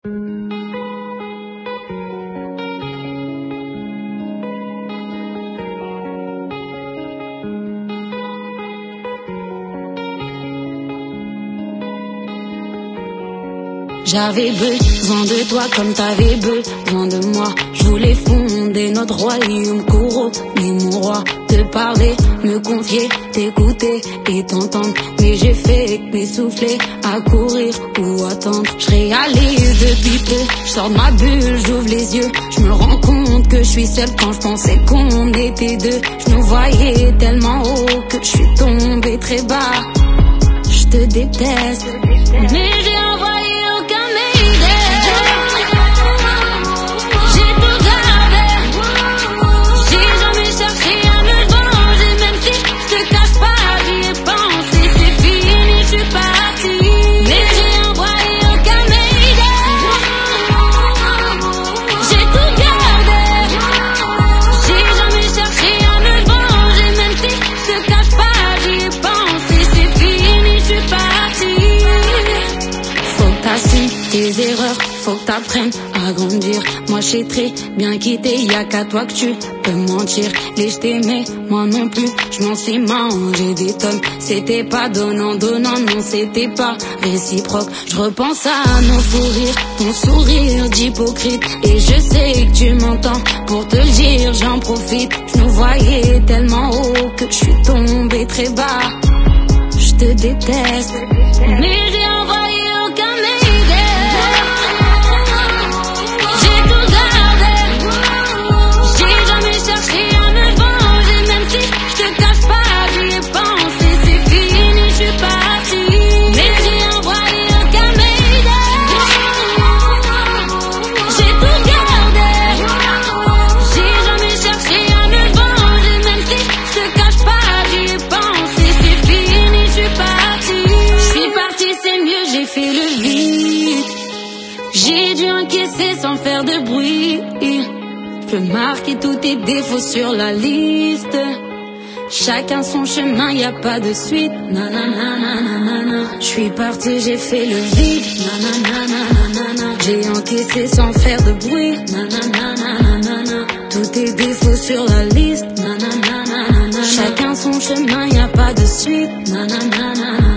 J'avais besoin de toi comme t'avais besoin de moi. Je voulais fonder notre royaume, couronner mon roi. Te parler, me confier, t'écouter et t'entendre. Mais j'ai fait que m'essouffler, à courir ou attendre. Je réalise depuis peu, je sors de ma bulle, j'ouvre les yeux. Je me rends compte que je suis seule quand je pensais qu'on était deux. Je nous voyais tellement haut que je suis tombée très bas. Je te déteste, mais j'ai envoyé aucun mayday. J'ai tout gardé, j'ai jamais cherché à me venger. Même si je te cache pas, j'y ai pensé. C'est fini, je suis partie, mais j'ai envoyé aucun mayday. J'ai tout gardé, j'ai jamais cherché à me venger. Même si je te cache pas, j'y ai pensé. C'est fini, je suis partie. Faut que t'assumes tes erreurs, faut que t'apprennes à grandir. Moi je sais très bien quitter, y'a qu'à toi que tu peux mentir. Les je t'aimais, moi non plus, je m'en suis mangé des tonnes. C'était pas donnant, non c'était pas réciproque. Je repense à nos fous rires, ton sourire d'hypocrite. Et je sais que tu m'entends, pour te le dire j'en profite. Je nous voyais tellement haut que je suis tombée très bas. Je te déteste, mais j'ai envoyé aucun mayday. J'ai tout gardé, j'ai jamais cherché à me venger. Même si je te cache pas, j'y ai pensé. C'est fini, je suis partie, mais j'ai envoyé aucun mayday. J'ai tout gardé, j'ai jamais cherché à me venger. Même si je te cache pas, j'y ai pensé. C'est fini, je suis partie. Je suis partie, c'est mieux, j'ai fait le vide. J'ai dû encaisser sans faire de bruit. Je peux marquer tous tes défauts sur la liste. Chacun son chemin, y a pas de suite. Nanana. Je suis partie, j'ai fait le vide. Nanana. J'ai encaissé sans faire de bruit. Nanana. Tous tes défauts sur la liste. Nanana. Chacun son chemin, y a pas de suite. Nanana.